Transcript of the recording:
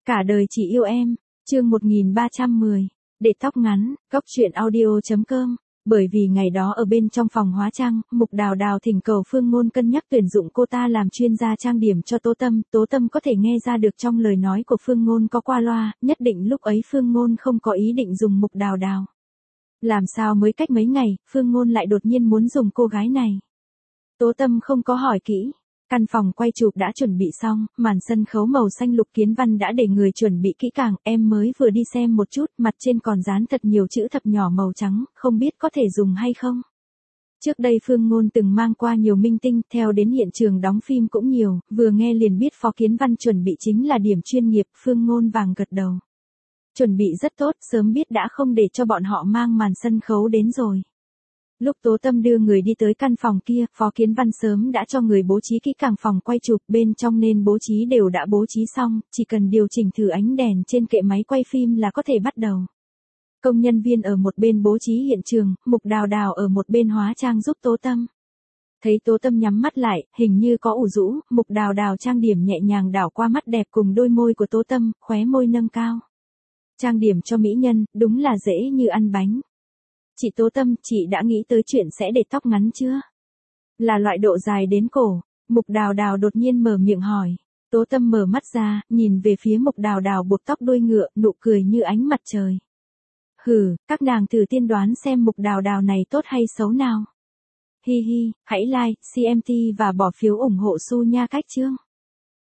Cả đời chỉ yêu em, chương 1310, để tóc ngắn, góc truyện audio.com. Bởi vì ngày đó ở bên trong phòng hóa trang, Mục Đào Đào thỉnh cầu Phương Ngôn cân nhắc tuyển dụng cô ta làm chuyên gia trang điểm cho Tố Tâm có thể nghe ra được trong lời nói của Phương Ngôn có qua loa, nhất định lúc ấy Phương Ngôn không có ý định dùng Mục Đào Đào. Làm sao mới cách mấy ngày, Phương Ngôn lại đột nhiên muốn dùng cô gái này. Tố Tâm không có hỏi kỹ. Căn phòng quay chụp đã chuẩn bị xong, màn sân khấu màu xanh lục Kiến Văn đã để người chuẩn bị kỹ càng, em mới vừa đi xem một chút, mặt trên còn dán thật nhiều chữ thập nhỏ màu trắng, không biết có thể dùng hay không. Trước đây Phương Ngôn từng mang qua nhiều minh tinh, theo đến hiện trường đóng phim cũng nhiều, vừa nghe liền biết Phó Kiến Văn chuẩn bị chính là điểm chuyên nghiệp, Phương Ngôn vàng gật đầu. Chuẩn bị rất tốt, sớm biết đã không để cho bọn họ mang màn sân khấu đến rồi. Lúc Tố Tâm đưa người đi tới căn phòng kia, Phó Kiến Văn sớm đã cho người bố trí kỹ càng phòng quay chụp, bên trong nên bố trí đều đã bố trí xong, chỉ cần điều chỉnh thử ánh đèn trên kệ máy quay phim là có thể bắt đầu. Công nhân viên ở một bên bố trí hiện trường, Mục Đào Đào ở một bên hóa trang giúp Tố Tâm. Thấy Tố Tâm nhắm mắt lại, hình như có ủ rũ, Mục Đào Đào trang điểm nhẹ nhàng đảo qua mắt đẹp cùng đôi môi của Tố Tâm, khóe môi nâng cao. Trang điểm cho mỹ nhân, đúng là dễ như ăn bánh. Chị Tố Tâm, chị đã nghĩ tới chuyện sẽ để tóc ngắn chưa? Là loại độ dài đến cổ. Mục Đào Đào đột nhiên mở miệng hỏi. Tố Tâm mở mắt ra, nhìn về phía Mục Đào Đào buộc tóc đuôi ngựa, nụ cười như ánh mặt trời. Hừ, các nàng thử tiên đoán xem Mục Đào Đào này tốt hay xấu nào. Hi hi, hãy like, CMT và bỏ phiếu ủng hộ Su Nha Cách chương.